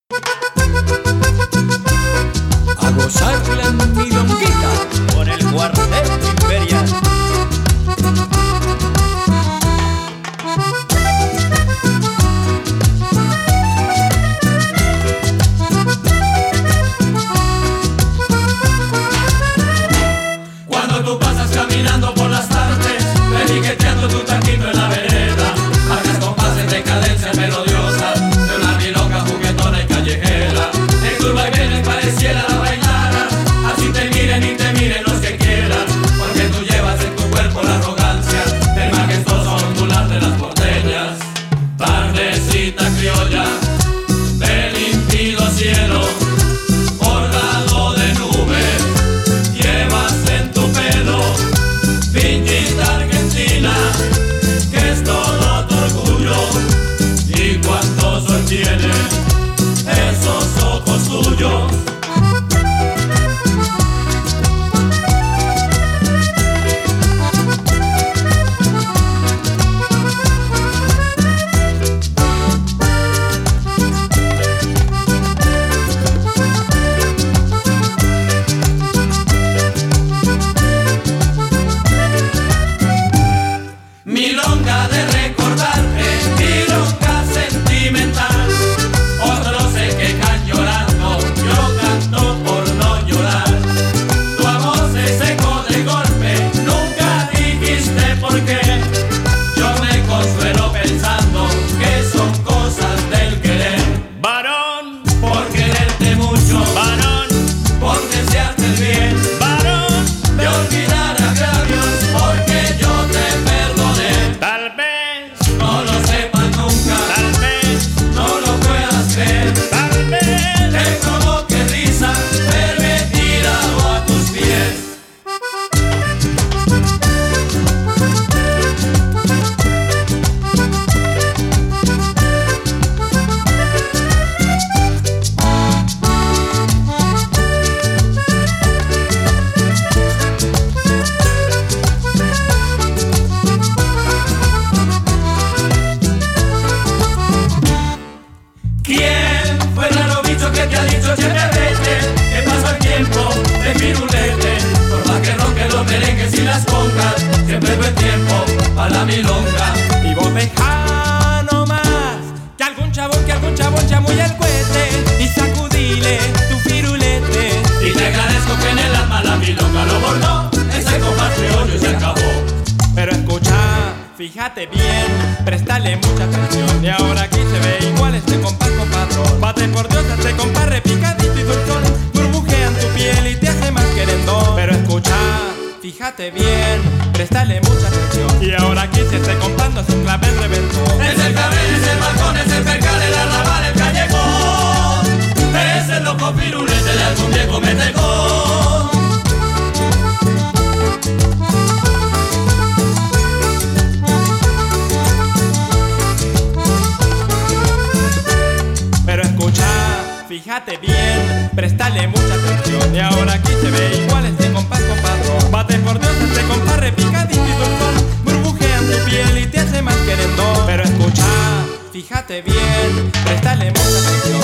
A gozar la milonguita con el Cuarteto Imperial. Cuando tú pasas caminando por las tardes, repiqueteando tu taquito en la vereda, marcas compases de cadencia melodiosa de una milonga juguetona y callejera. En tus vaivenes pareciera la bailara, así te miren y te miren los que quieran, porque tú llevas en tu cuerpo la arrogancia del majestuoso ondular de las porteñas. Tardecita criolla del límpido cielo, bordado de nubes, llevas en tu pelo pinchita argentina, que es todo tu orgullo. Y cuánto sol tienen esos ojos tuyos. Milonga de recordarte, milonga sentimental. Otros se quejan llorando, yo canto por no llorar. Tu amor se secó de golpe, nunca dijiste por qué. Yo me consuelo pensando que son cosas del querer. Varón, Por quererte mucho, varón, por desearte el bien, varón, de olvidar agravios, porque yo te perdoné. tal vez, No lo sepas nunca, tal vez, no lo puedas creer. tal vez. Te provoque risa verme tirado a tus pies. ¿Quién fue el raro bicho que te ha dicho siempre vete? Que pasa el tiempo de firulete. Por más que ronque los merengues y las congas, siempre buen tiempo para la milonga. Y vos dejá nomás que algún chabón chamulle el cohete y sacudile tu firulete. Y te agradezco que en el alma la milonga lo bordó. Ese compás criollo y se acabó. Pero escucha, fíjate bien, préstale mucha atención. Y ahora aquí se ve igual este compás con patrón. Bate por Dios este compás repicadito y dulzón, burbujea en tu piel y te hace más querendón. Pero escucha, fíjate bien, préstale mucha atención. Y ahora aquí si este compás no es un clavel reventón. Es el clavel, es el balcón, es el percal, el arrabal, el callejón. Es el loco firulete de algún viejo metejón. Pero escucha, fíjate bien, préstale mucha atención. Y ahora aquí se ve igual este compás con patrón. Bate por Dios este compás repicadito y dulzón, burbujea en tu piel y te hace más querendón. Pero escucha, fíjate bien, préstale mucha atención.